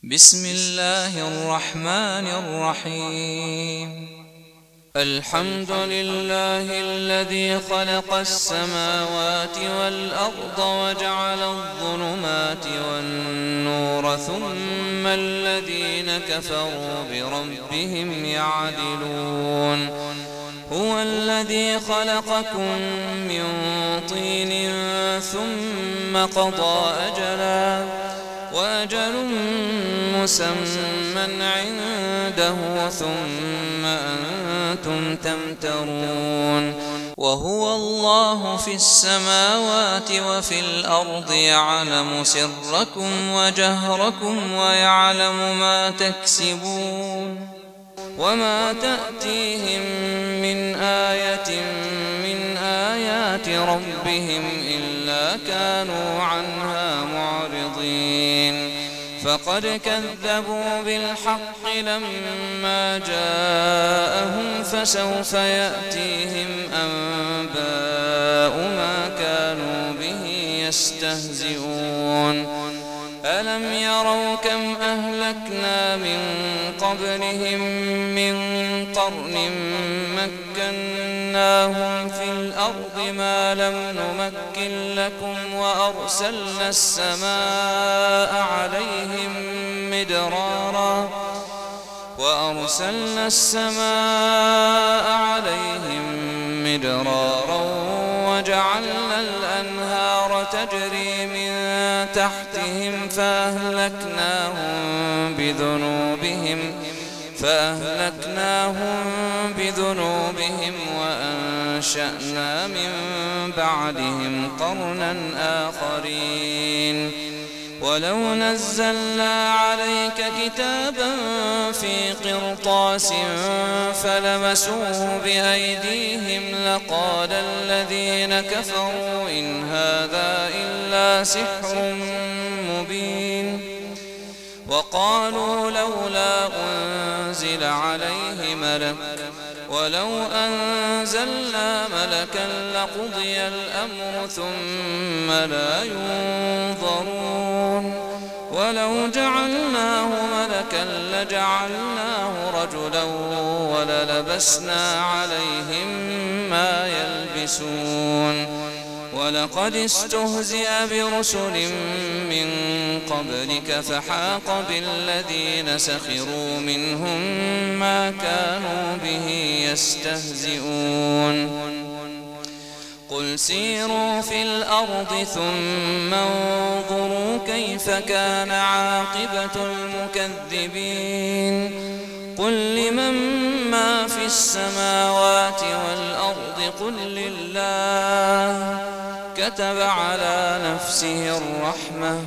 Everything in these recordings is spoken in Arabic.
بسم الله الرحمن الرحيم. الحمد لله الذي خلق السماوات والأرض وجعل الظلمات والنور ثم الذين كفروا بربهم يعدلون. هو الذي خلقكم من طين ثم قضى أجلا وأجل مسمى عنده ثم أنتم تمترون. وهو الله في السماوات وفي الأرض يعلم سركم وجهركم ويعلم ما تكسبون. وما تأتيهم من آية من آيات ربهم إلا كانوا عنها معرضين. فقد كذبوا بالحق لما جاءهم فسوف يأتيهم أنباء ما كانوا به يستهزئون. ألم يروا كم أهلكنا من قبلهم من قرن مكناهم في الأرض ما لم نمكن لكم وأرسلنا السماء عليهم مدرارا وجعلنا الأنهار تجري من تحتهم فأهلكناهم بذنوبهم وأنشأنا من بعدهم قرنا آخرين. ولو نزلنا عليك كتابا في قرطاس فلمسوه بأيديهم لقال الذين كفروا إن هذا إلا سحر مبين. وقالوا لولا أنزل عليه ملك ولو أنزلنا ملكا لقضي الأمر ثم لا ينظرون. ولو جعلناه ملكا لجعلناه رجلا وللبسنا عليهم ما يلبسون. ولقد استهزئ برسل من قبلك فحاق بالذين سخروا منهم ما كانوا به يستهزئون. قل سيروا في الأرض ثم انظروا كيف كان عاقبة المكذبين. قل لمن ما في السماوات والأرض قل لله كتب على نفسه الرحمة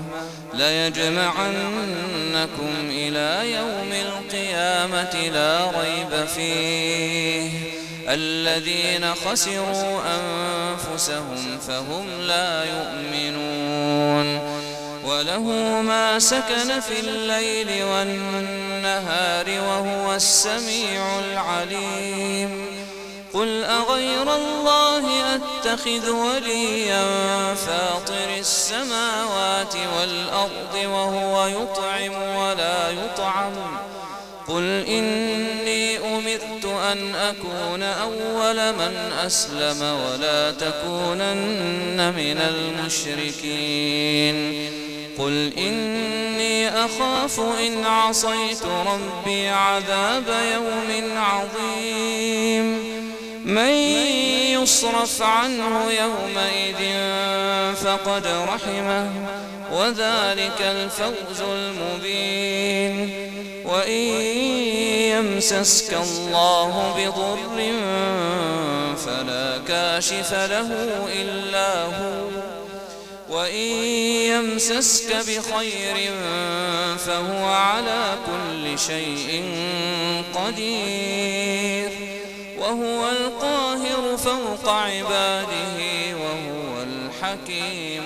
ليجمعنكم إلى يوم القيامة لا ريب فيه. الذين خسروا أنفسهم فهم لا يؤمنون. وله ما سكن في الليل والنهار وهو السميع العليم. قل أغير الله أتخذ وليا فاطر السماوات والأرض وهو يطعم ولا يطعم. قل إني أمرت أن أكون أول من أسلم ولا تكونن من المشركين. قل إني أخاف إن عصيت ربي عذاب يوم عظيم. من يصرف عنه يومئذ فقد رحمه وذلك الفوز المبين. وإن يمسسك الله بضر فلا كاشف له إلا هو وإن يمسسك بخير فهو على كل شيء قدير. وهو القاهر فوق عباده وهو الحكيم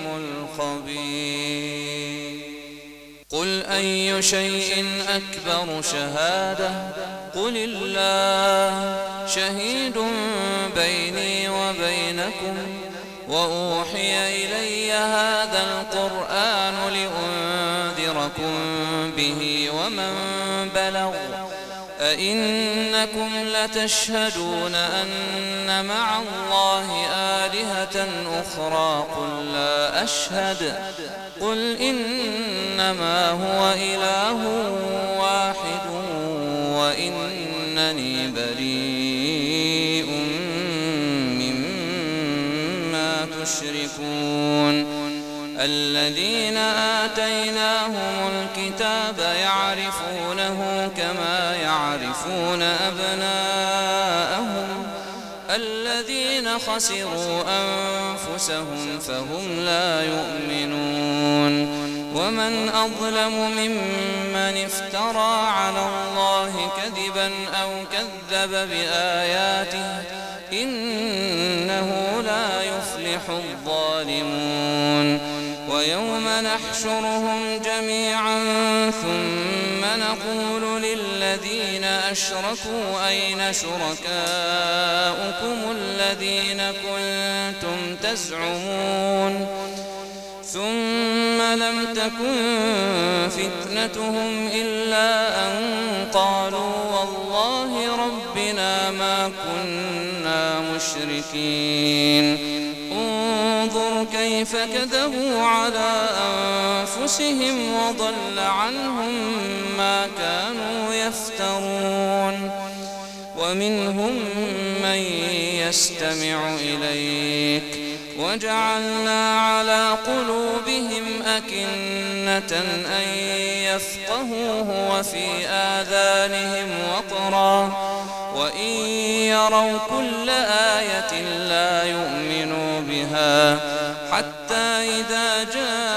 الخبير. قل أي شيء أكبر شهادة قل الله شهيد بيني وبينكم وأوحي إلي هذا القرآن لأنذركم به ومن بلغ أئنكم لتشهدون أن مع الله آلهة أخرى قل لا أشهد قل إنما هو إله واحد وإنني بريء مما تشركون الذين آتيناهم الكتاب يعرفونه كما يعرفون أبناءهم الذين خسروا أنفسهم فهم لا يؤمنون ومن أظلم ممن افترى على الله كذبا أو كذب بآياته إنه لا يفلح الظالمون ويوم نحشرهم جميعا ثم نقول للذين أشركوا أين شركاؤكم الذين كنتم تزعمون ثم لم تكن فتنتهم إلا أن قالوا والله ربنا ما كنا مشركين انظر كيف كذبوا على أنفسهم وضل عنهم ما كانوا يفترون ومنهم من يستمع إليك وجعلنا على قلوبهم أكنة أن يفقهوه وفي آذانهم وقرا وإن يروا كل آية لا يؤمنوا بها حتى إذا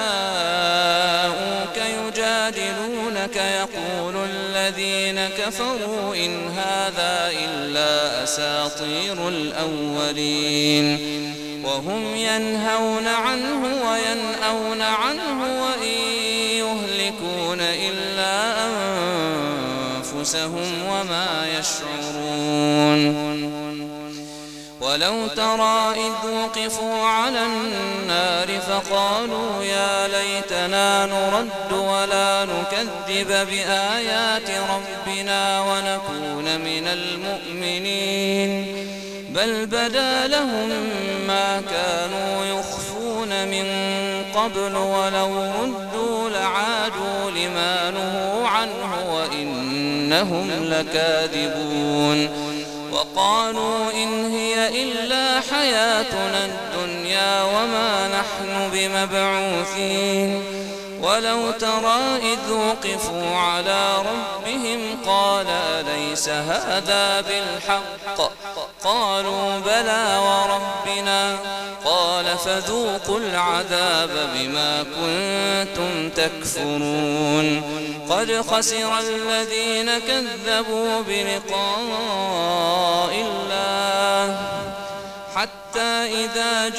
جاءوك يجادلونك يقول الذين كفروا إن هذا إلا أساطير الأولين وهم ينهون عنه وينأون عنه وإن يهلكون إلا أنفسهم وما يشعرون ولو ترى إذ وقفوا على النار فقالوا يا ليتنا نرد ولا نكذب بآيات ربنا ونكون من المؤمنين بل بدا لهم ما كانوا يخفون من قبل ولو ردوا لعادوا لما نهوا عنه وإنهم لكاذبون وقالوا إن هي إلا حياتنا الدنيا وما نحن بمبعوثين ولو ترى إذ وقفوا على ربهم قال أليس هذا بالحق قالوا بلى وربنا قال فذوقوا العذاب بما كنتم تكفرون قد خسر الذين كذبوا بلقاء الله حتى إذا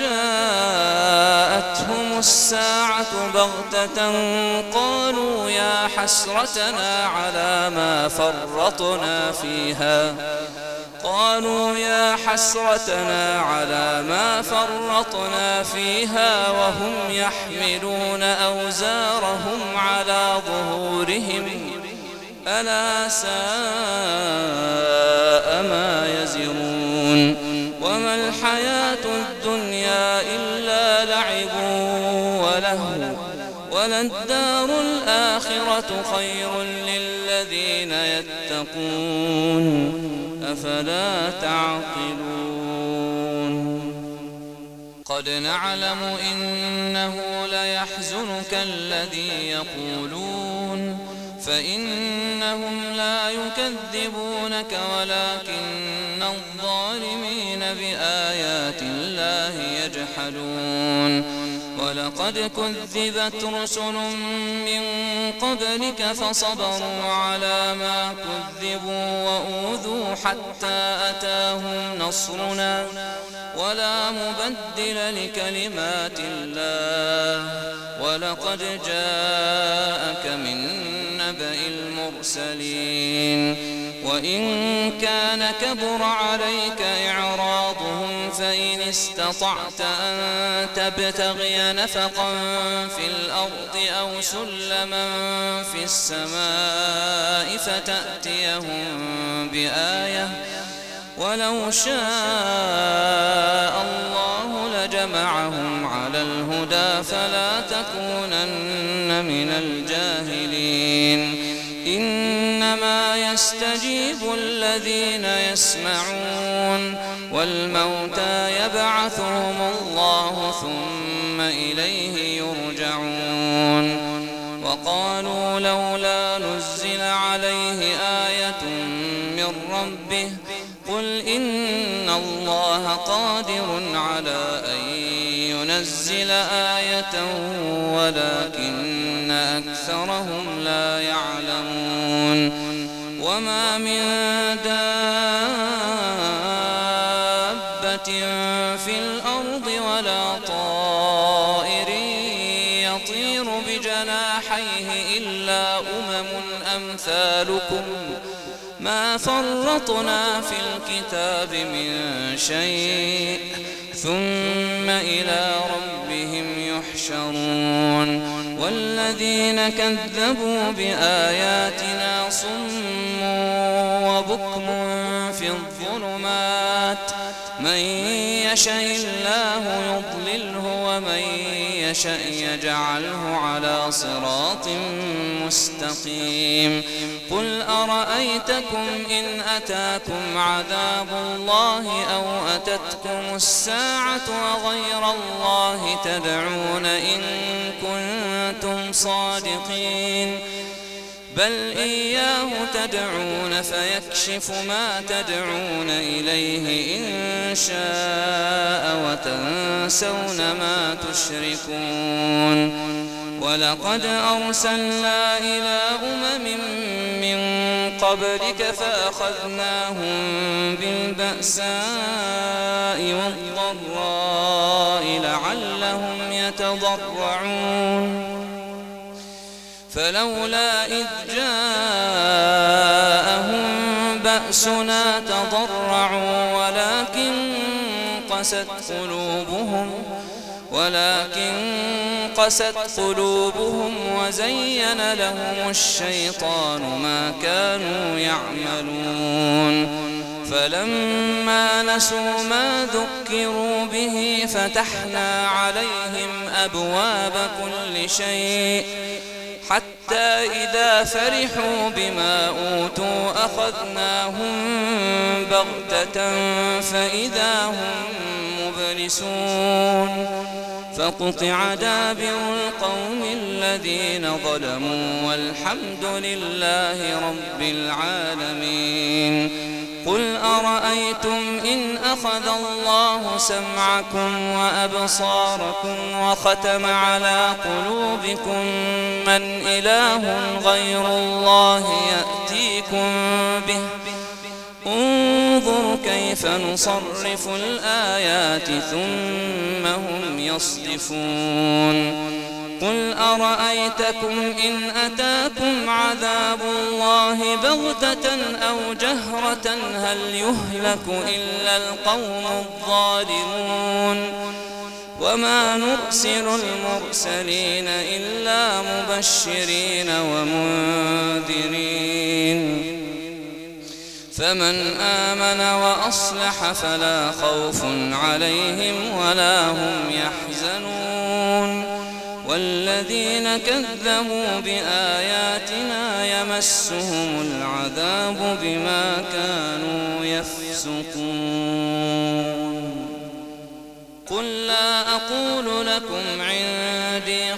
جاءتهم الساعة بغتة قالوا يا حسرتنا على ما فرطنا فيها وهم يحملون أوزارهم على ظهورهم ألا ساء ما يزرون وما الحياة الدنيا إلا لعب ولهو وللدار الآخرة خير للذين يتقون أفلا تعقلون قد نعلم إنه ليحزنك الذي يقولون فإنهم لا يكذبونك ولكن الظالمين بآيات الله يجحدون ولقد كذبت رسل من قبلك فصبروا على ما كذبوا وأوذوا حتى أتاهم نصرنا ولا مبدل لكلمات الله ولقد جاءك من نبأ نبأ المرسلين وإن كان كبر عليك إعراضهم فإن استطعت أن تبتغي نفقا في الأرض أو سلما في السماء فتأتيهم بآية ولو شاء الله لجمعهم على الهدى فلا تكونن من الجاهلين إنما يستجيب الذين يسمعون والموتى يبعثهم الله ثم إليه يرجعون وقالوا لولا نزل عليه آية من ربه قل إن الله قادر على أن ينزل آية ولكن أكثرهم لا يعلمون وما من دابة في الأرض ولا طائر يطير بجناحيه إلا أمثالكم ما فرطنا في الكتاب من شيء ثم إلى ربهم يحشرون والذين كذبوا بآياتنا صم وبكم في الظلمات من يشاء الله يضلله ومن يشاء يجعله على صراط مستقيم قل أرأيتكم إن أتاكم عذاب الله أو أتتكم الساعة وغير الله تدعون إن كنتم صادقين بل إياه تدعون فيكشف ما تدعون إليه إن شاء وتنسون ما تشركون ولقد أرسلنا إلى من قبلك فأخذناهم بالبأساء والضراء لعلهم يتضرعون فلولا إذ جاءهم بأسنا تضرعوا ولكن قست قلوبهم وزين لهم الشيطان ما كانوا يعملون فلما نسوا ما ذكروا به فتحنا عليهم أبواب كل شيء حتى إذا فرحوا بما أوتوا أخذناهم بغتة فإذا هم مبلسون فقطع دابر القوم الذين ظلموا والحمد لله رب العالمين قل أرأيتم إن أخذ الله سمعكم وأبصاركم وختم على قلوبكم من إله غير الله يأتيكم به انظر كيف نصرف الآيات ثم هم يصدفون قل أرأيتكم إن أتاكم عذاب الله بغتة أو جهرة هل يهلك إلا القوم الظالمون وما نرسل المرسلين إلا مبشرين ومنذرين فمن آمن وأصلح فلا خوف عليهم ولا هم يحزنون والذين كذبوا بآياتنا يمسهم العذاب بما كانوا يفسقون قل لا أقول لكم عندي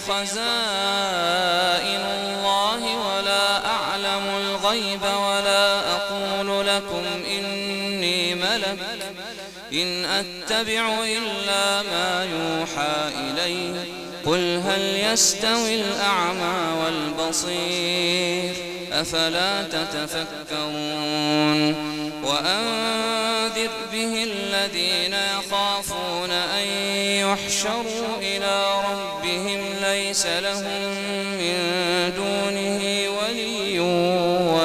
خزائن الله ولا أعلم الغيب ولا أقول لكم إني ملك إن أتبع إلا ما يوحى إلي قل هل يستوي الأعمى والبصير أفلا تتفكرون وأنذر به الذين يخافون أن يحشروا إلى ربهم ليس لهم من دونه ولي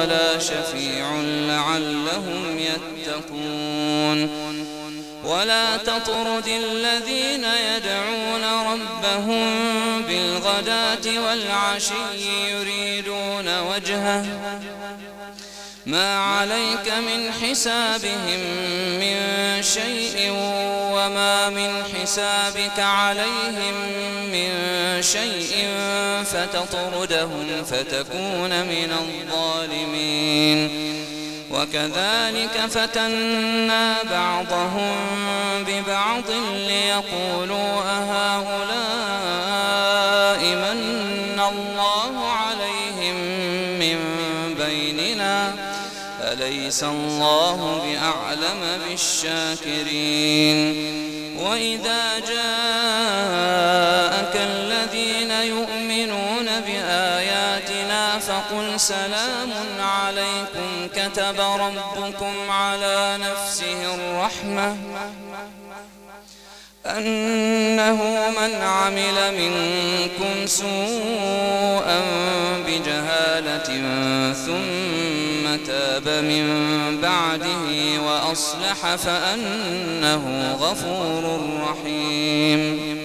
ولا شفيع لعلهم يتقون ولا تطرد الذين يدعون ربهم بالغداة والعشي يريدون وجهه ما عليك من حسابهم من شيء وما من حسابك عليهم من شيء فتطردهم فتكون من الظالمين وكذلك فتنا بعضهم ببعض ليقولوا أهؤلاء من الله عليهم من بيننا أليس الله بأعلم بالشاكرين وإذا جاءك الذين يؤمنون بآياتنا فقل سلام عليكم كتب ربكم على نفسه الرحمة أنه من عمل منكم سوءا بجهالة ثم تاب من بعده وأصلح فأنه غفور رحيم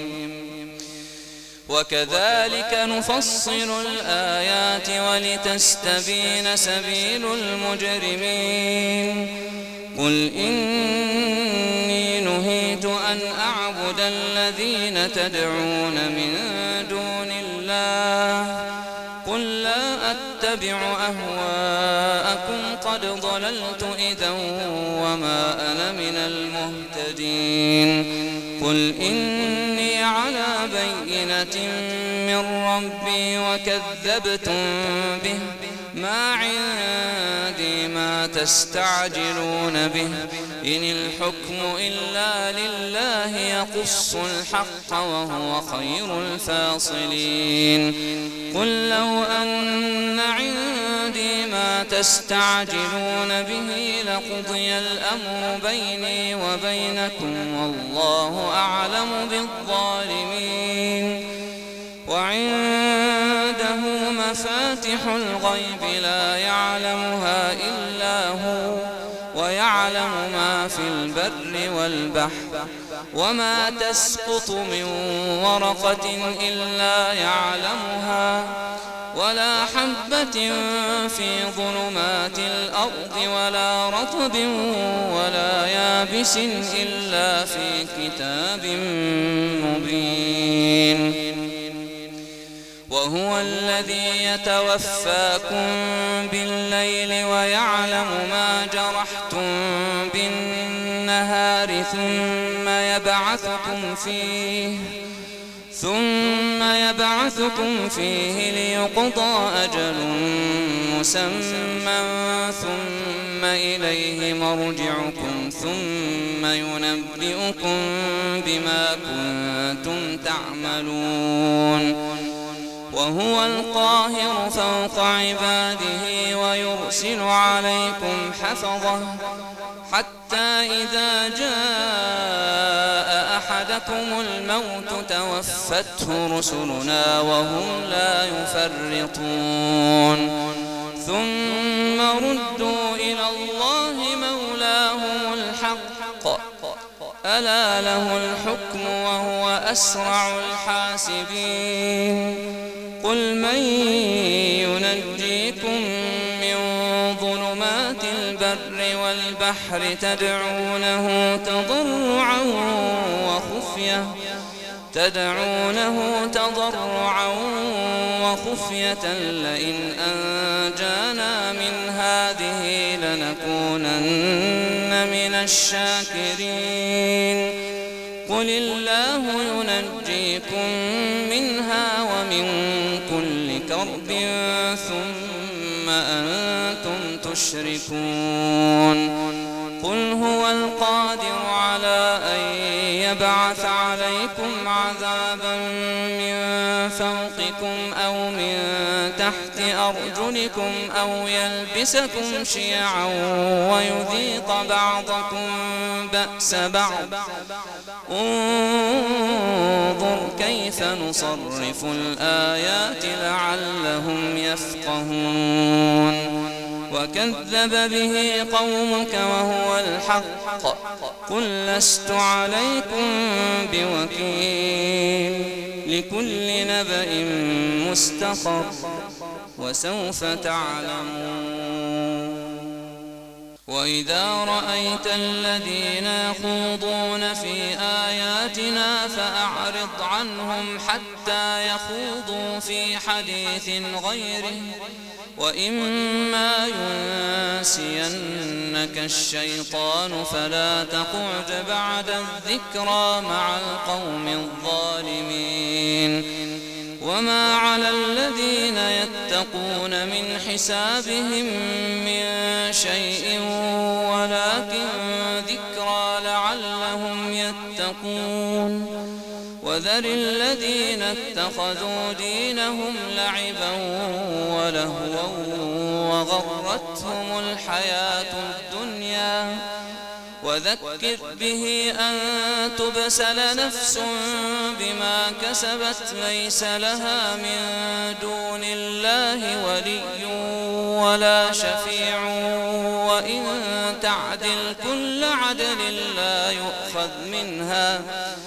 وكذلك نفصل الآيات ولتستبين سبيل المجرمين قل إني نهيت أن أعبد الذين تدعون من دون الله قل لا أتبع أهواءكم قد ضللت إذا وما أنا من المهتدين قل إني على بينة من ربي وكذبتم به ما عندي ما تستعجلون به إن الحكم إلا لله يقص الحق وهو خير الفاصلين قل لو أن عندي ما تستعجلون به لقضي الأمر بيني وبينكم والله أعلم بالظالمين وعنده مفاتح الغيب لا يعلمها إلا هو ويعلم ما في البر والبحر وما تسقط من ورقة إلا يعلمها ولا حبة في ظلمات الأرض ولا رطب ولا يابس إلا في كتاب مبين وهو الذي يتوفاكم بالليل ويعلم ما جرحتم بالنهار ثم يبعثكم فيه ليقضى أجل مسمى ثم إليه مرجعكم ثم ينبئكم بما كنتم تعملون وهو القاهر فوق عباده ويرسل عليكم حفظه حتى إذا جاء أحدكم الموت توفته رسلنا وهم لا يفرطون ثم ردوا إلى الله مولاهم الحق ألا له الحكم وهو أسرع الحاسبين قل من ينجيكم من ظلمات البر والبحر تدعونه تضرعا وخفية لئن أنجانا من هذه لنكونن من الشاكرين قل الله ينجيكم منها ومن كل كرب ثم أنتم تشركون قل هو القادر على أن يبعث عليكم عذابا من فوقكم أو من تحت أرجلكم أو يلبسكم شيعا ويذيق بعضكم بأس بعض انظر كيف نصرف الآيات لعلهم يفقهون وكذب به قومك وهو الحق قل لست عليكم بوكيل لكل نبأ مستقر وسوف تعلمون وإذا رأيت الذين يخوضون في آياتنا فأعرض عنهم حتى يخوضوا في حديث غيره وإما ينسينك الشيطان فلا تقعد بعد الذكرى مع القوم الظالمين وما على الذين يتقون من حسابهم من شيء ولكن ذكرى لعلهم يتقون وذر الذين اتخذوا دينهم لعبا ولهوا وغرتهم الحياة الدنيا وذكر به أن تبسل نفس بما كسبت ليس لها من دون الله ولي ولا شفيع وإن تعدل كل عدل لا يؤخذ منها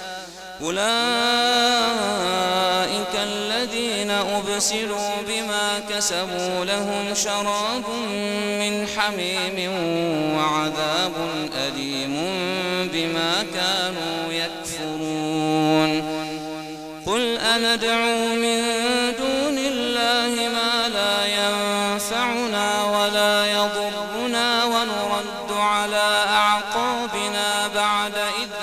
أولئك الذين أبسلوا بما كسبوا لهم شراب من حميم وعذاب أليم بما كانوا يكفرون قل أندعو من دون الله ما لا ينفعنا ولا يضرنا ونرد على أعقابنا بعد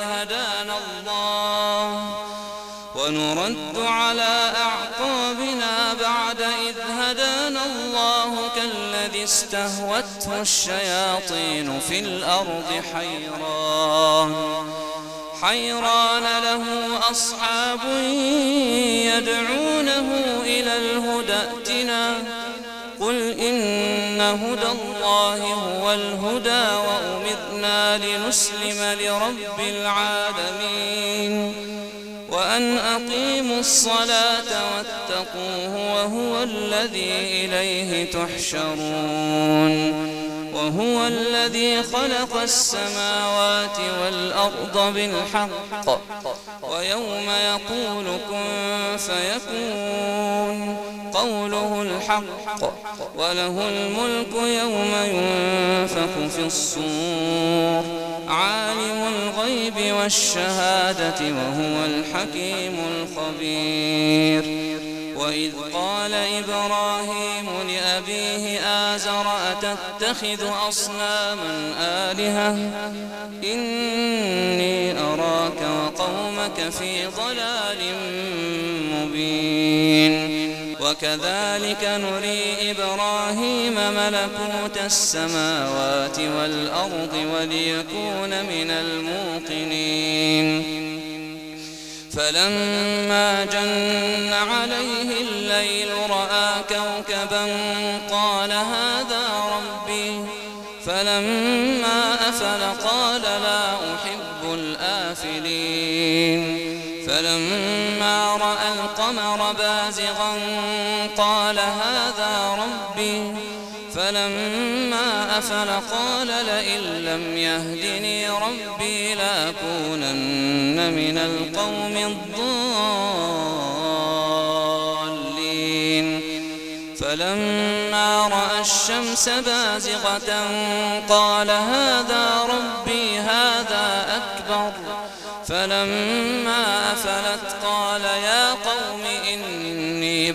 إذ هدانا الله كالذي استهوته الشياطين في الأرض حيران له أصحاب يدعونه إلى الهدى ائتنا قل إن هدى الله هو الهدى وأمرنا لنسلم لرب العالمين وأن أقيموا الصلاة واتقوه وهو الذي إليه تحشرون وهو الذي خلق السماوات والأرض بالحق ويوم يقول كن فيكون قوله الحق وله الملك يوم ينفخ في الصور عالم الغيب والشهادة وهو الحكيم الخبير وإذ قال إبراهيم لأبيه آزر أتتخذ أصناما آلهة إني أراك وقومك في ضلال مبين وكذلك نري إبراهيم ملكوت السماوات والأرض وليكون من الموقنين فلما جن عليه الليل رأى كوكبا قال هذا ربي فلما أفل قال لا أحب الآفلين فلما رأى القمر بازغا قال هذا ربي فلما أفل قال لئن لم يهدني ربي لأكونن من القوم الضالين فلما رأى الشمس بازغة قال هذا ربي هذا أكبر فلما أفلت قال يا قوم إني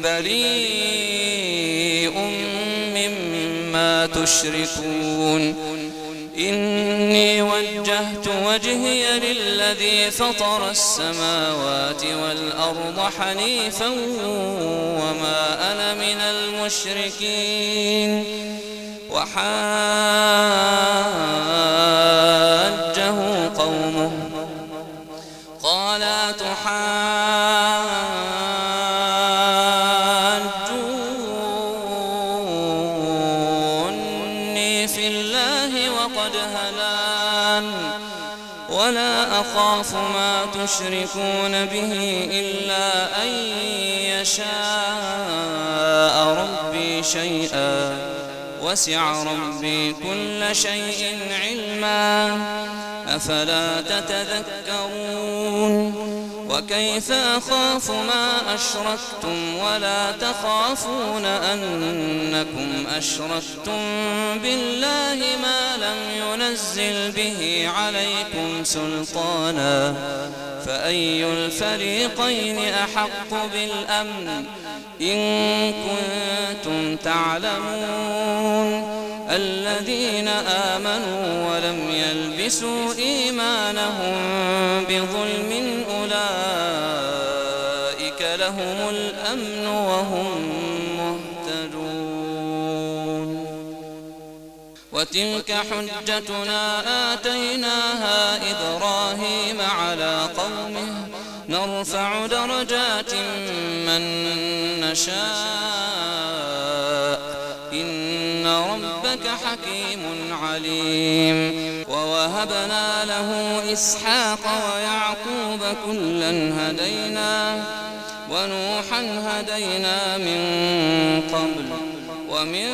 بريء مما تشركون إني وجهت وجهي للذي فطر السماوات والأرض حنيفا وما أنا من المشركين وحاجه قومه قال تحاجوني في الله وقد هدان ولا أخاف ما تشركون به إلا أن يشاء ربي شيئا وسع ربي كل شيء علما أفلا تتذكرون وكيف أخاف ما أشركتم ولا تخافون أنكم أشركتم بالله ما لم ينزل به عليكم سلطانا فأي الفريقين أحق بالأمن إن كنتم تعلمون الذين آمنوا ولم يلبسوا إيمانهم بظلم أولئك لهم الأمن وهم مهتدون وتلك حجتنا آتيناها إبراهيم على قومه نرفع درجات من نشاء إن ربك حكيم عليم ووهبنا له إسحاق ويعقوب كلا هدينا ونوحا هدينا من قبل ومن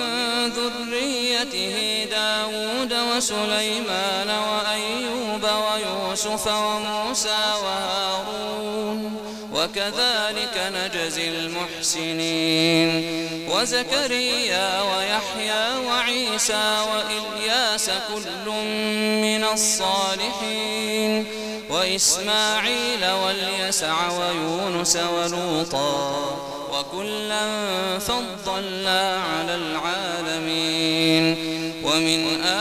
ذريته داود وسليمان وأيوب ويوسف وموسى وهارون وكذلك نجزي المحسنين وزكريا ويحيى وعيسى وإلياس كل من الصالحين وإسماعيل واليسع ويونس ولوطا وكلا فضلنا على العالمين ومن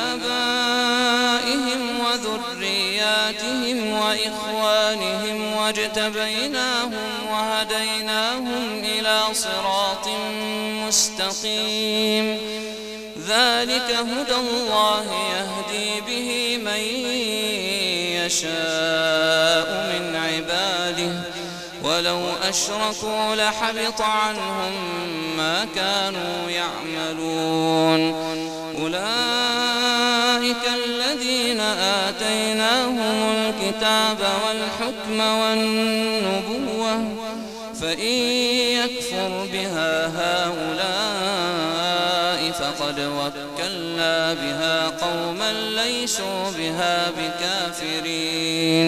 آبائهم وذرياتهم وإخوانهم واجتبيناهم وهديناهم إلى صراط مستقيم ذلك هدى الله يهدي به من يشاء من عباده ولو أشركوا لحبط عنهم ما كانوا يعملون أولئك الذين آتيناهم الكتاب والحكم والنبوة فإن يكفر بها هؤلاء فقد وكلنا بها قوما ليسوا بها بكافرين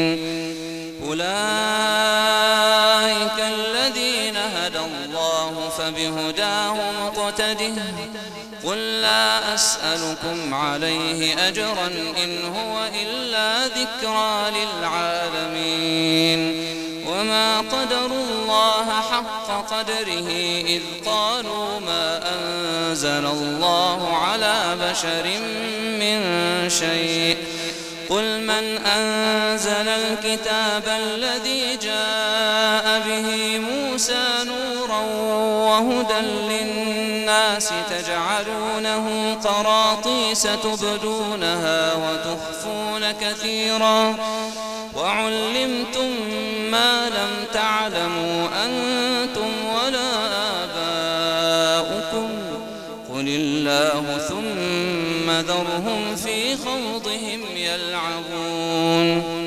أولئك الذين هدى الله فبهداه مقتده قل لا أسألكم عليه أجرا إن هو إلا ذكرى للعالمين وما قدروا الله حق قدره إذ قالوا ما أنزل الله على بشر من شيء قل من أنزل الكتاب الذي جاء به موسى نورا وهدى للناس تجعلونه قراطيس تبدونها وتخفون كثيرا وعلمتم ما لم تعلموا أنتم ولا آباؤكم قل الله ثم ذرهم في خوضهم يلعبون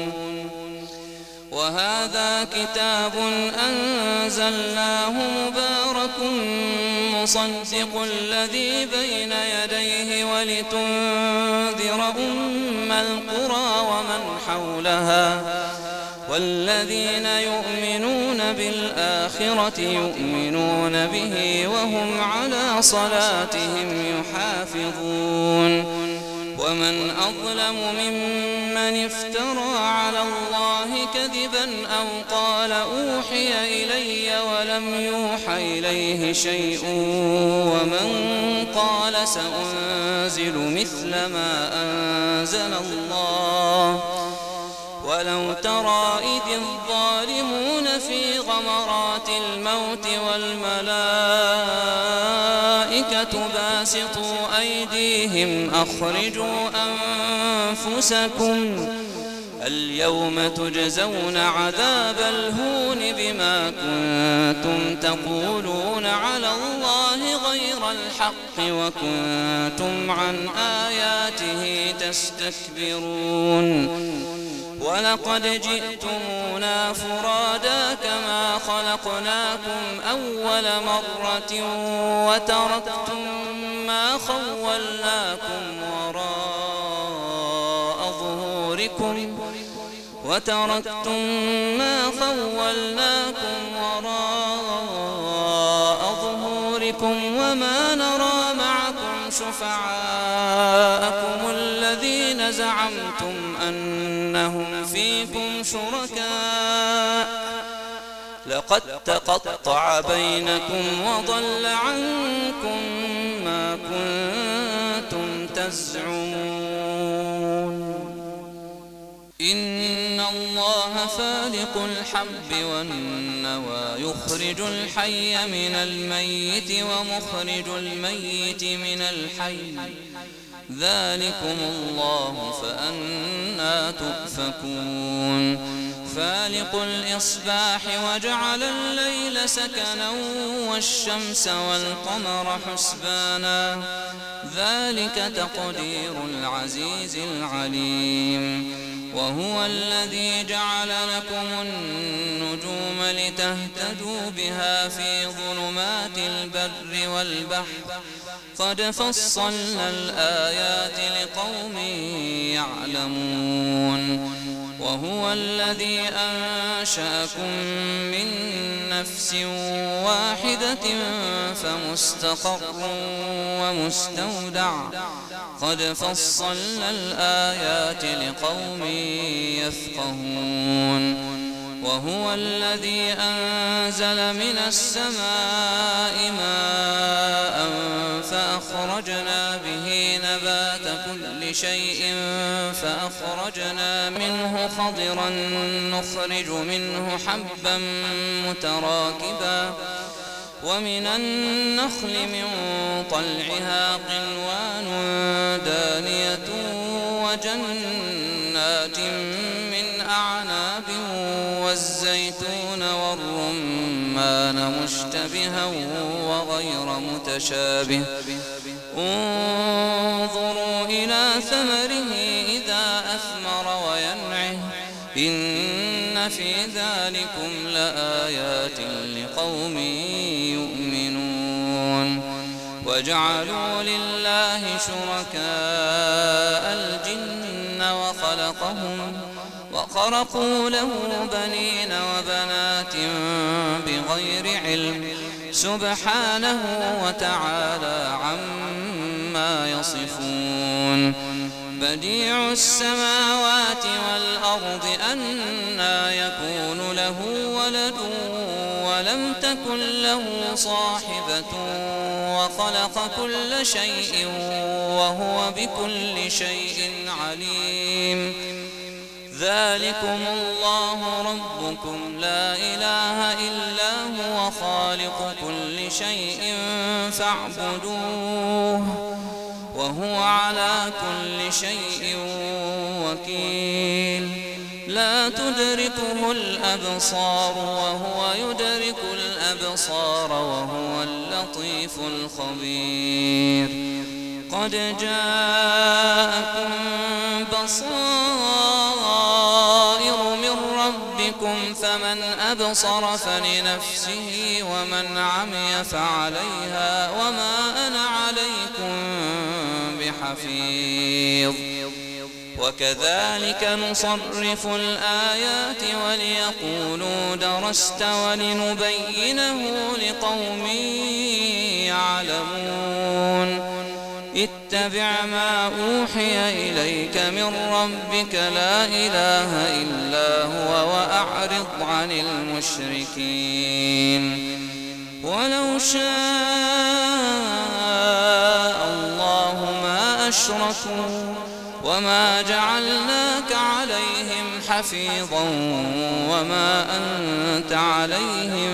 وهذا كتاب أنزلناه مبارك مصدق الذي بين يديه ولتنذر أم القرى ومن حولها والذين يؤمنون بالآخرة يؤمنون به وهم على صلاتهم يحافظون ومن أظلم ممن افترى على الله كذبا أو قال أوحي إلي ولم يوحى إليه شيء ومن قال سأنزل مثل ما أنزل الله ولو ترى إذ الظالمون في غمرات الموت والملائكة باسطوا أيديهم أخرجوا أنفسكم اليوم تجزون عذاب الهون بما كنتم تقولون على الله غير الحق وكنتم عن آياته تستكبرون ولقد جئتمونا فرادا كما خلقناكم أول مرة وتركتم ما خولناكم وراء ظهوركم وما نرى معكم شفعاءكم الذين زعمتم أنهم فيكم شركاء لقد تقطع بينكم وضل عنكم ما كنتم تزعمون إن الله فالق الحب والنوى يخرج الحي من الميت ومخرج الميت من الحي ذلكم الله فأنى تؤفكون فالق الإصباح وجعل الليل سكنا والشمس والقمر حسبانا ذلك تقدير العزيز العليم وهو الذي جعل لكم النجوم لتهتدوا بها في ظلمات البر والبحر قد فصلنا الآيات لقوم يعلمون وهو الذي أنشأكم من نفس واحدة فمستقر ومستودع قد فصلنا الآيات لقوم يفقهون وهو الذي أنزل من السماء ماء فأخرجنا به نبات كل شيء فأخرجنا منه خضرا نخرج منه حبا متراكبا ومن النخل من طلعها قنوان دانية وجنات من أعناب والزيتون والرمان مشتبها وغير متشابه انظروا إلى ثمره إذا أثمر وينعه إن في ذلكم لآيات لقوم يؤمنون وجعلوا لله شركاء الجن وخرقوا له بنين وبنات بغير علم سبحانه وتعالى عما يصفون بديع السماوات والأرض أنى يكون له ولد ولم تكن له صاحبة وخلق كل شيء وهو بكل شيء عليم ذلكم الله ربكم لا إله إلا هو خالق كل شيء فاعبدوه وهو على كل شيء وكيل لا تدركه الأبصار وهو يدرك الأبصار وهو اللطيف الخبير قد جاءكم بصائر من ربكم فمن أبصر فلنفسه ومن عمي فعليها وما أنا عليكم بحفيظ وكذلك نصرف الآيات وليقولوا درست ولنبينه لقوم يعلمون اتبع ما أوحي إليك من ربك لا إله إلا هو وأعرض عن المشركين ولو شاء الله ما أشركوا وما جعلناك عليهم حفيظا وما أنت عليهم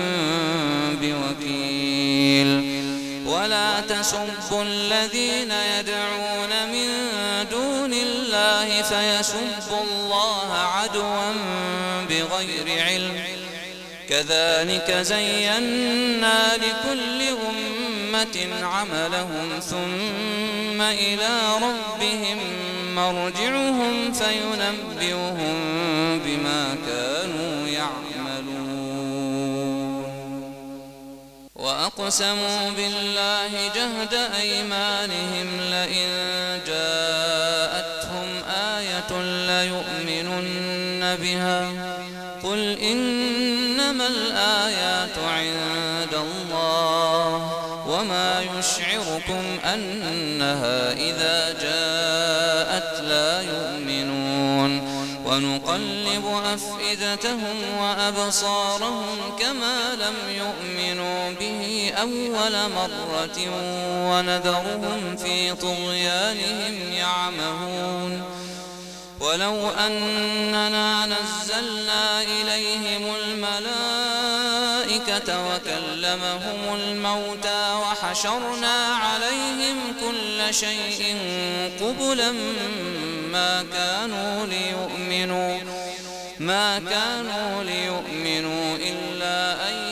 بوكيل ولا تسبوا الذين يدعون من دون الله فيسبوا الله عدوا بغير علم كذلك زينا لكل أمة عملهم ثم إلى ربهم مرجعهم فينبئهم بما كانوا يعملون. وأقسموا بالله جهد أيمانهم لئن جاءتهم آية ليؤمنن بها قل إنما الآيات عند الله وما يشعركم أنها إذا جاءت لا يؤمنون. ونقلب أفئدتهم وأبصارهم كما لم يؤمنوا به أول مرة ونذرهم في طغيانهم يعمهون. ولو أننا نزلنا إليهم الملائكة وكلمهم الموتى وحشرنا عليهم كل شيء قبلا ما كانوا ليؤمنوا إلا أن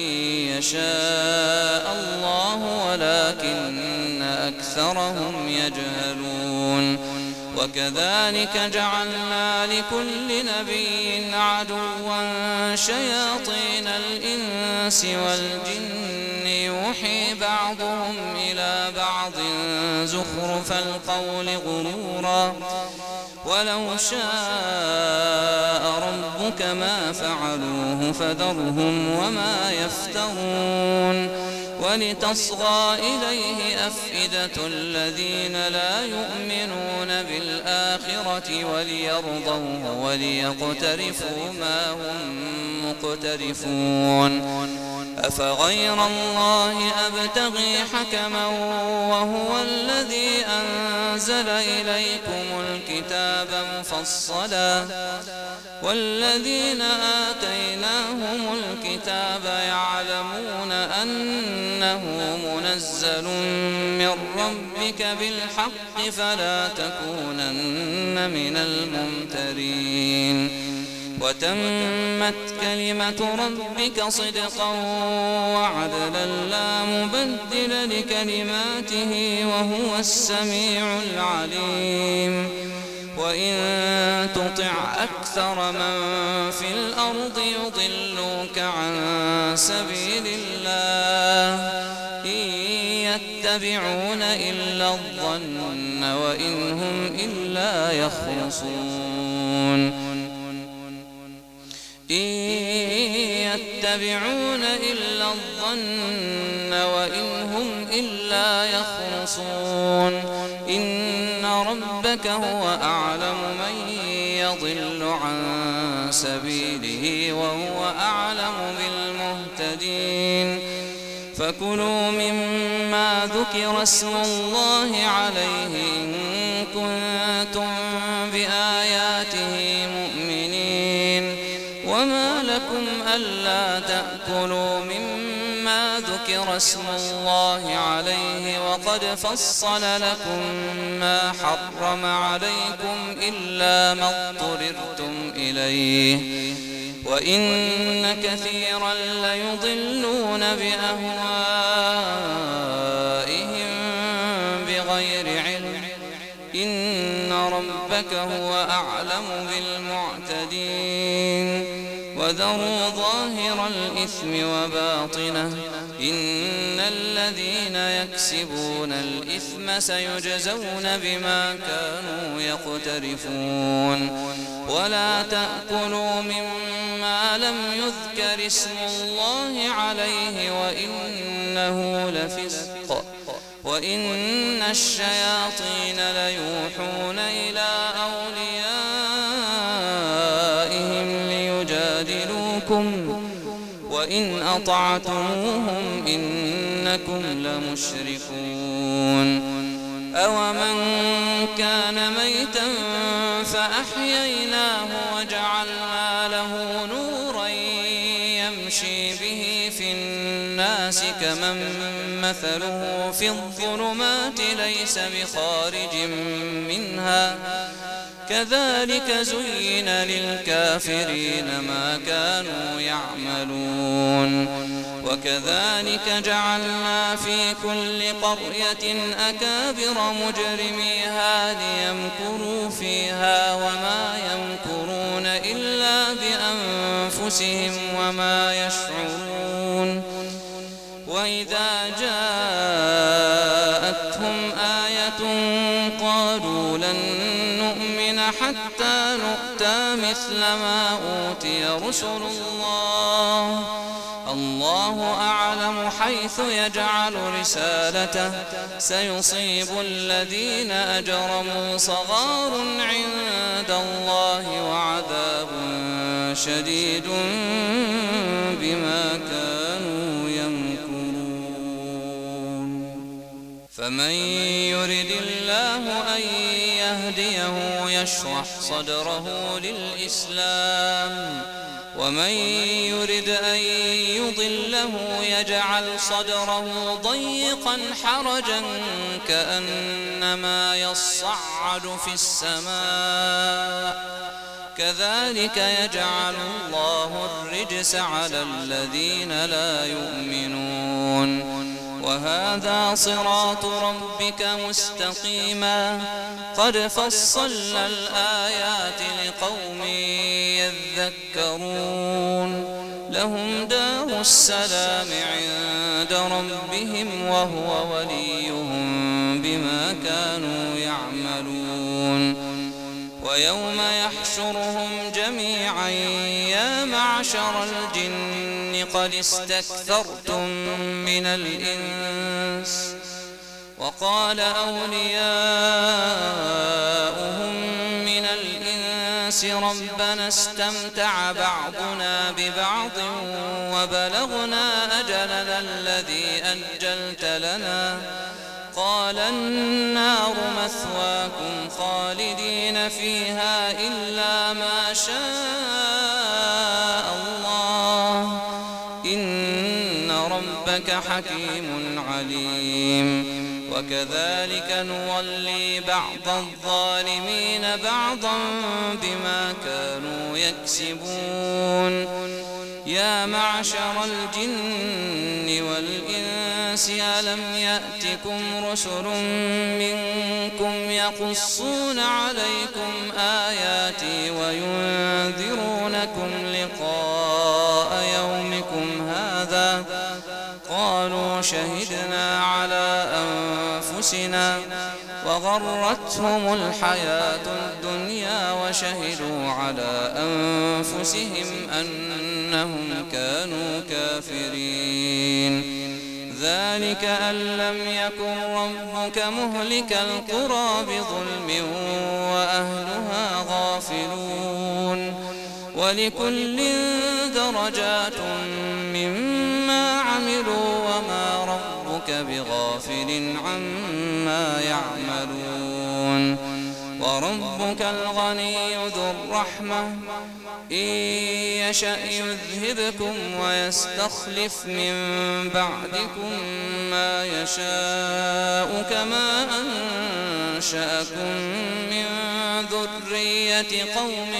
يشاء الله ولكن أكثرهم يجهلون. وكذلك جعلنا لكل نبي عدوا شياطين الإنس والجن يوحي بعضهم إلى بعض زخرف القول غرورا ولو شاء ربك ما فعلوه فذرهم وما يفترون. ولتصغى إليه أفئدة الذين لا يؤمنون بالآخرة وليرضوه وليقترفوا ما هم مقترفون. أفغير الله أبتغي حكما وهو الذي أنزل إليكم الكتاب مفصلا والذين آتيناهم الكتاب يعلمون أنه منزل من ربك بالحق فلا تكونن من الممترين. وتمت كلمة ربك صدقا وعدلا لا مبدل لكلماته وهو السميع العليم. وإن تطع أكثر من في الأرض يضلوك عن سبيل الله إن يتبعون إلا الظن وإن هم إلا يخرصون. إن يتبعون إلا الظن وإن هم إلا يخرصون. إن ربك هو أعلم من يضل عن سبيله وهو أعلم بالمهتدين. فكلوا مما ذكر اسم الله عليه إن كنتم بآياته مؤمنين. وما لكم ألا تأكلوا مما ذكر اسم الله عليه وقد فصل لكم ما حرم عليكم إلا ما اضطررتم إليه وإن كثيرا ليضلون بأهوائهم بغير علم. إن ربك هو أعلم بالمعتدين. وذروا ظاهر الإثم وباطنه إن الذين يكسبون الإثم سيجزون بما كانوا يقترفون. ولا تأكلوا مما لم يذكر اسم الله عليه وإنه لفسق وإن الشياطين ليوحون إلى أوليائهم ليجادلوكم وإن أطعتموهم إنكم لمشركون. أومن كان ميتا فأحييناه وجعلنا له نورا يمشي به في الناس كذلك زين للكافرين ما كانوا يعملون وكذلك جعلنا في كل قرية أكابر مجرميها ليمكروا فيها وما يمكرون إلا بأنفسهم وما يشعرون وإذا جاءتهم آية قالوا لن نؤمن حتى نؤتى مثل ما أوتي رسل الله أعلم حيث يجعل رسالته سيصيب الذين أجرموا صغار عند الله وعذاب شديد بما كانوا يمكرون فمن يرد الله أن يهديه يشرح صدره للإسلام ومن يرد أن يضله يجعل صدره ضيقا حرجا كأنما يصعد في السماء كذلك يجعل الله الرجس على الذين لا يؤمنون وهذا صراط ربك مستقيما قد فصلنا الآيات لقوم يذكرون لهم دار السلام عند ربهم وهو وليهم بما كانوا يعملون ويوم يحشرهم جميعا يا معشر الجن قد استكثرتم من الإنس وقال أولياؤهم من الإنس ربنا استمتع بعضنا ببعض وبلغنا أجلنا الذي أجلت لنا قال النار مثواكم خالدين فيها إلا ما شاء الله إن ربك حكيم عليم وكذلك نولي بعض الظالمين بعضا بما كانوا يكسبون يا معشر الجن والإنس ألم يأتكم رسل منكم يقصون عليكم آياتي وينذرونكم لقاء يومكم هذا قالوا شهدنا على أنفسنا وغرتهم الحياة الدنيا وشهدوا على أنفسهم أنهم كانوا كافرين ذلك أن لم يكن ربك مهلك القرى بظلم وأهلها غافلون ولكل درجات مما عملوا وما ربك بغافل عما يعملون وربك الغني ذو الرحمة إن يشأ يذهبكم ويستخلف من بعدكم ما يشاء كما أنشأكم من ذرية قوم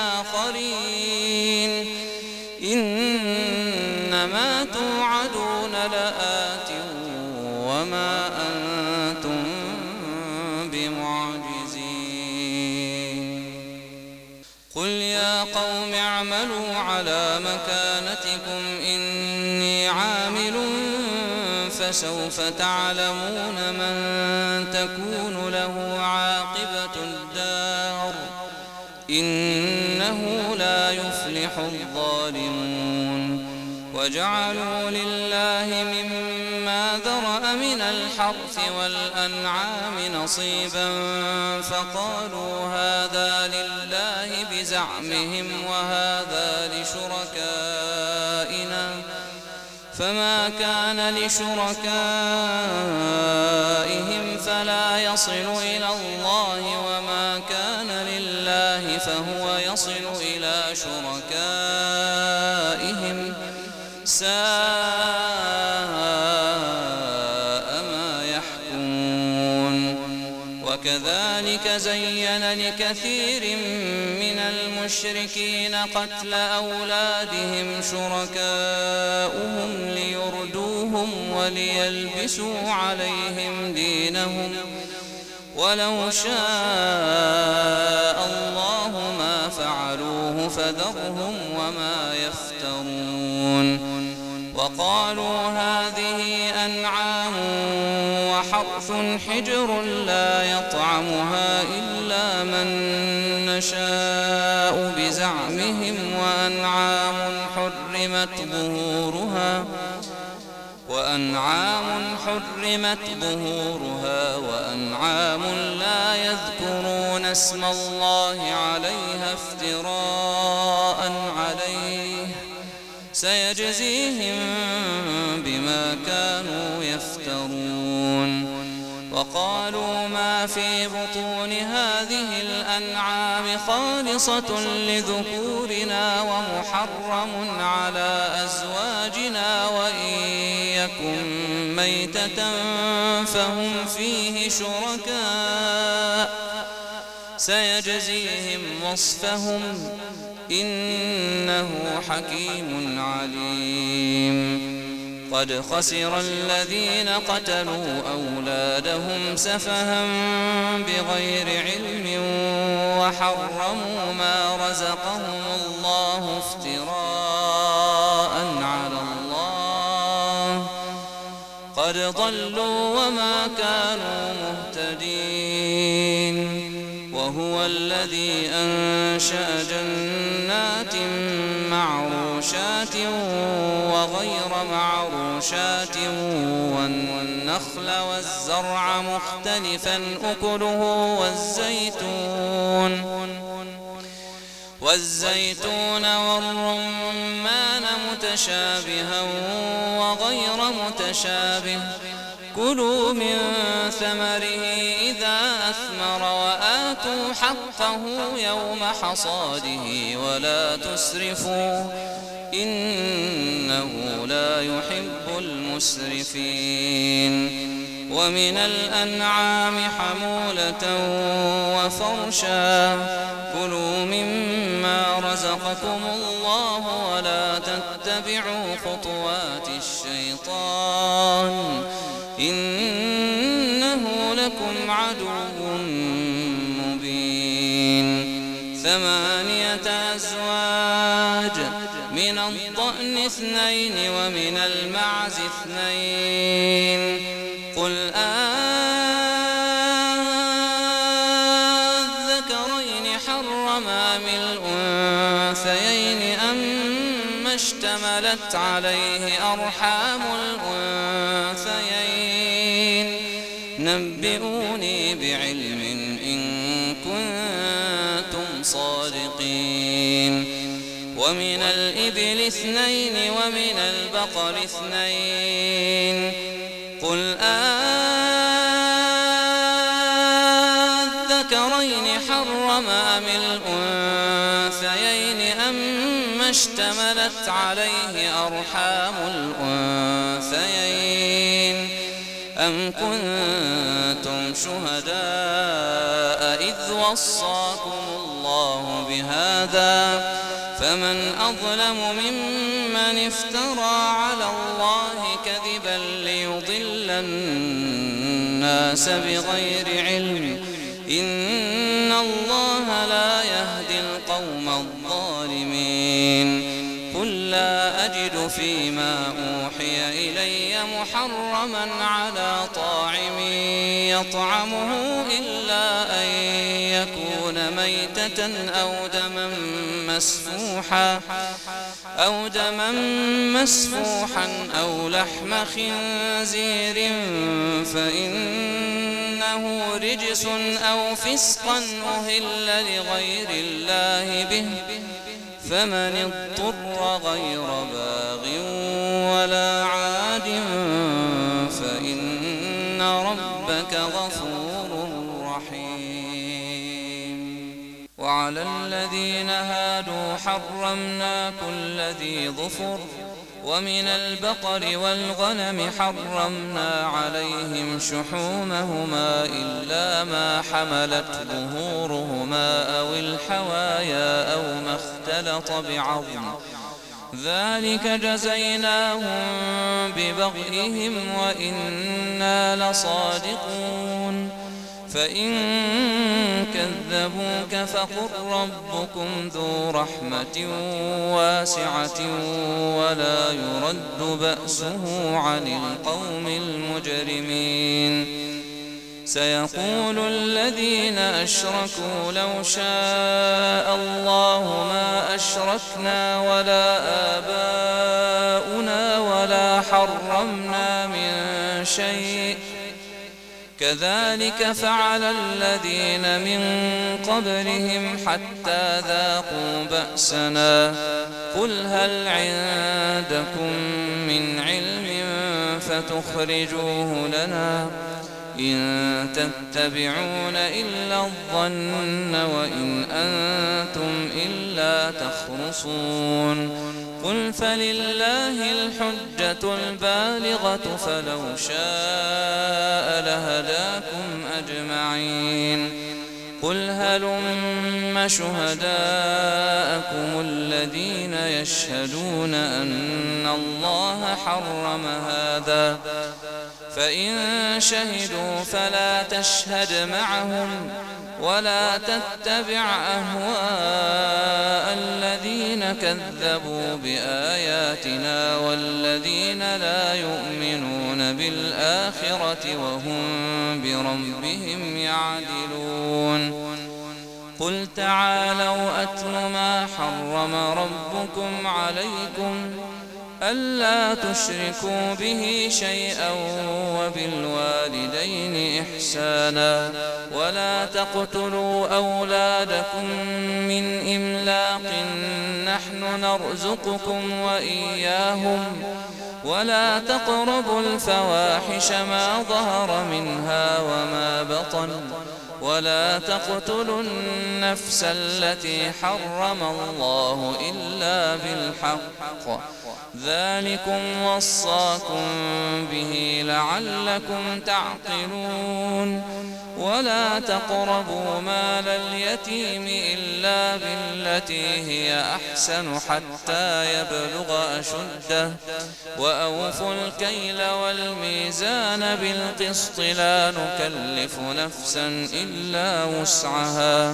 آخرين إنما توعدون لآت وما أنتم بمعجزين قل يا قوم اعملوا على مكانتكم إني عامل فسوف تعلمون من تكون له عاقبة الدار إنه لا يفلح الظالمون وجعلوا لله مما ذرأ من الحرث والأنعام نصيبا فقالوا هذا لله بزعمهم وهذا لشركائنا فما كان لشركائهم فلا يصل إلى الله وما كان لله فهو يصل إلى شركائهم ساء ما يحكمون وكذلك زين لكثير من المشركين قتل أولادهم شركاؤهم ليردوهم وليلبسوا عليهم دينهم ولو شاء الله ما فعلوه فذرهم وما يفترون وقالوا هذه أنعام وحرث حجر لا يطعمها إلا من نشاء بزعمهم وأنعام حرمت ظهورها وأنعام لا يذكرون اسم الله عليها افتراء عليه سيجزيهم بما كانوا يفترون وقالوا ما في بطون هذه الأنعام خالصة لذكورنا ومحرم على أزواجنا وإن يكن ميتة فهم فيه شركاء سيجزيهم وصفهم إنه حكيم عليم قد خسر الذين قتلوا أولادهم سفها بغير علم وحرموا ما رزقهم الله افتراء على الله قد ضلوا وما كانوا مهتدين وهو الذي أنشأ جنات معروشات وغير معروشات والنخل والزرع مختلفا أكله والزيتون والرمان متشابها وغير متشابه كلوا من ثمره إذا أثمر وآتوا حقه يوم حصاده ولا تسرفوا إنه لا يحب المسرفين ومن الأنعام حمولة وفرشا كلوا مما رزقكم الله ولا تتبعوا خطوات الشيطان إنه لكم عدو مبين 8 أزواج من الضأن 2 ومن المعز 2 قل أذكرين حرم أم الأنثيين أما اشتملت عليه أرحام الأنثيين نبئوني بعلم إن كنتم صادقين ومن الإبل 2 ومن البقر 2 قل أذكرين حرم أم الأنثيين أما اشتملت عليه أرحام الأنثيين أم كنتم شهداء إذ وصاكم الله بهذا فمن أظلم ممن افترى على الله كذبا ليضل الناس بغير علم إن الله لا يهدي القوم الظالمين قل لا أجد فيما أوحي إلي محرما على طاعم يطعمه إلا أن يكون ميتة أو دما مسفوحا أو لحم خنزير فإنه رجس أو فسقا أهل لغير الله به فمن اضطر غير باغ ولا عاد فإن ربك غفور رحيم وعلى الذين هادوا حرمنا كل ذي ظفر ومن البقر والغنم حرمنا عليهم شحومهما إلا ما حملت ظهورهما أو الحوايا أو ما اختلط بعظم ذلك جزيناهم ببغيهم وإنا لصادقون فإن كذبوك فقل ربكم ذو رحمة واسعة ولا يرد بأسه عن القوم المجرمين سيقول الذين أشركوا لو شاء الله ما أشركنا ولا آباؤنا ولا حرمنا من شيء كذلك فعل الذين من قبلهم حتى ذاقوا بأسنا قل هل عندكم من علم فتخرجوه لنا إن تتبعون إلا الظن وإن أنتم إلا تخرصون قل فلله الحجة البالغة فلو شاء لهداكم أجمعين قل هلم شهداءكم الذين يشهدون أن الله حرم هذا فإن شهدوا فلا تشهد معهم ولا تتبع أهواء الذين كذبوا بآياتنا والذين لا يؤمنون بالآخرة وهم بربهم يعدلون قل تعالوا أتل ما حرم ربكم عليكم ألا تشركوا به شيئا وبالوالدين إحسانا ولا تقتلوا أولادكم من إملاق نحن نرزقكم وإياهم ولا تقربوا الفواحش ما ظهر منها وما بطن ولا تقتلوا النفس التي حرم الله إلا بالحق ذلكم وصاكم به لعلكم تعقلون ولا تقربوا مال اليتيم إلا بالتي هي أحسن حتى يبلغ أشده وأوفوا الكيل والميزان بالقسط لا نكلف نفسا إلا وسعها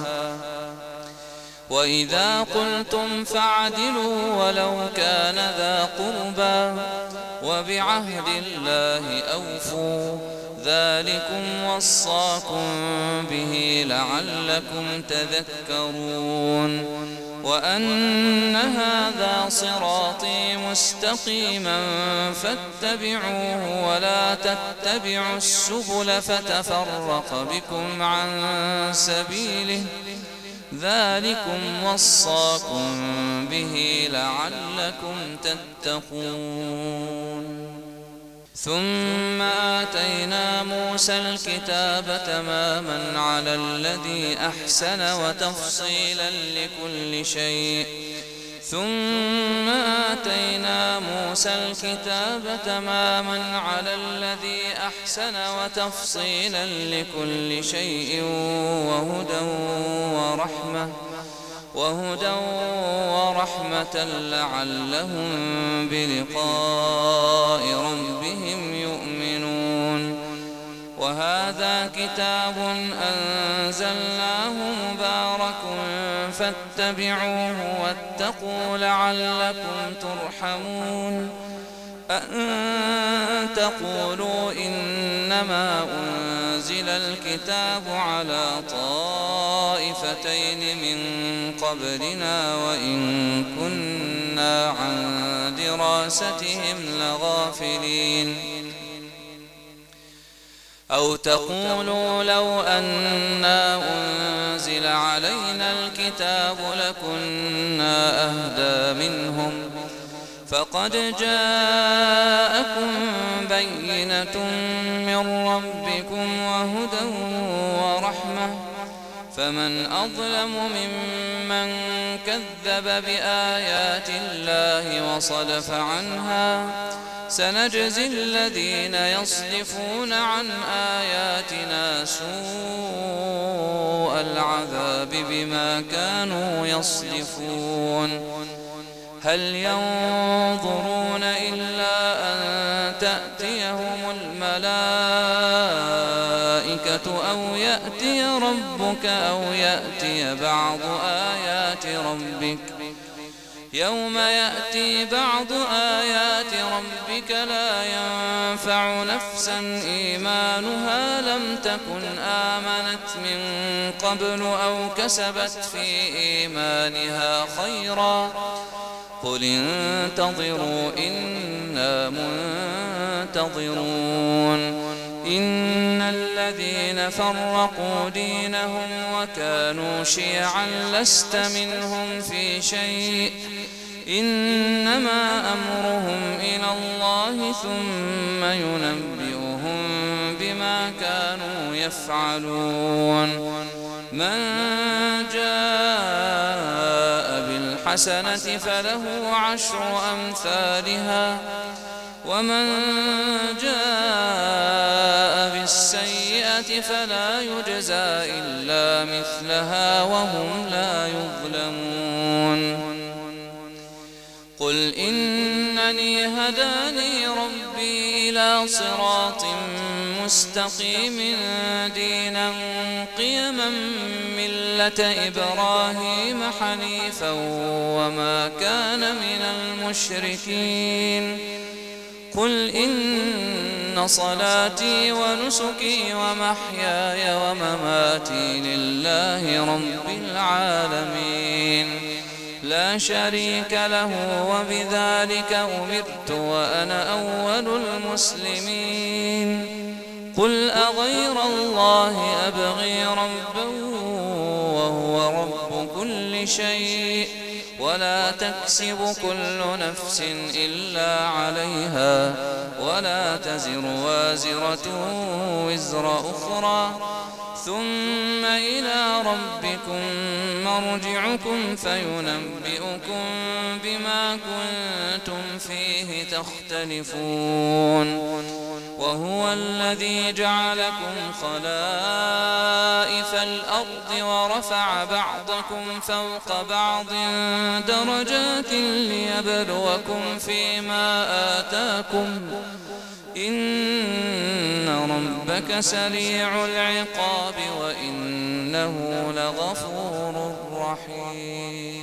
وإذا قلتم فاعدلوا ولو كان ذا قربى وبعهد الله أوفوا ذلكم وصاكم به لعلكم تذكرون وأن هذا صراطي مستقيما فاتبعوه ولا تتبعوا السبل فتفرق بكم عن سبيله ذلكم وصاكم به لعلكم تتقون ثم آتينا موسى الكتاب تماما على الذي أحسن وتفصيلا لكل شيء ثم آتينا موسى الكتاب تماما على الذي أحسن وتفصيلا لكل شيء وهدى ورحمة لعلهم بلقاء ربهم يؤمنون وهذا كتاب أنزلناه مبارك فاتبعوه واتقوا لعلكم ترحمون أن تقولوا إنما أنزل الكتاب على طائفتين من قبلنا وإن كنا عن دراستهم لغافلين أو تقولوا لو أنا أنزل علينا الكتاب لكنا أهدى منهم فقد جاءكم بينة من ربكم وهدى ورحمة فمن أظلم ممن كذب بآيات الله وصدف عنها سنجزي الذين يصدفون عن آياتنا سوء العذاب بما كانوا يصدفون هل ينظرون إلا أن تأتيهم الملائكة أو يأتي ربك أو يأتي بعض آيات ربك يوم يأتي بعض آيات ربك لا ينفع نفسا إيمانها لم تكن آمنت من قبل أو كسبت في إيمانها خيرا قل انتظروا إنا منتظرون إن الذين فرقوا دينهم وكانوا شيعا لست منهم في شيء إنما أمرهم إلى الله ثم ينبئهم بما كانوا يفعلون من جاء بالحسنة فله 10 أمثالها ومن جاء بالسيئة فلا يجزى إلا مثلها وهم لا يظلمون قل إنني هداني ربي إلى صراط مستقيم دينا قيما ملة إبراهيم حنيفا وما كان من المشركين قل إن صلاتي ونسكي ومحياي ومماتي لله رب العالمين لا شريك له وبذلك أمرت وأنا أول المسلمين قل أغير الله أبغي ربا وهو رب كل شيء ولا تكسب كل نفس إلا عليها ولا تزر وازرة وزر أخرى ثم إلى ربكم مرجعكم فينبئكم بما كنتم فيه تختلفون وهو الذي جعلكم خلائف الأرض ورفع بعضكم فوق بعض درجات ليبلوكم فيما آتاكم إن ربك سريع العقاب وإنه لغفور رحيم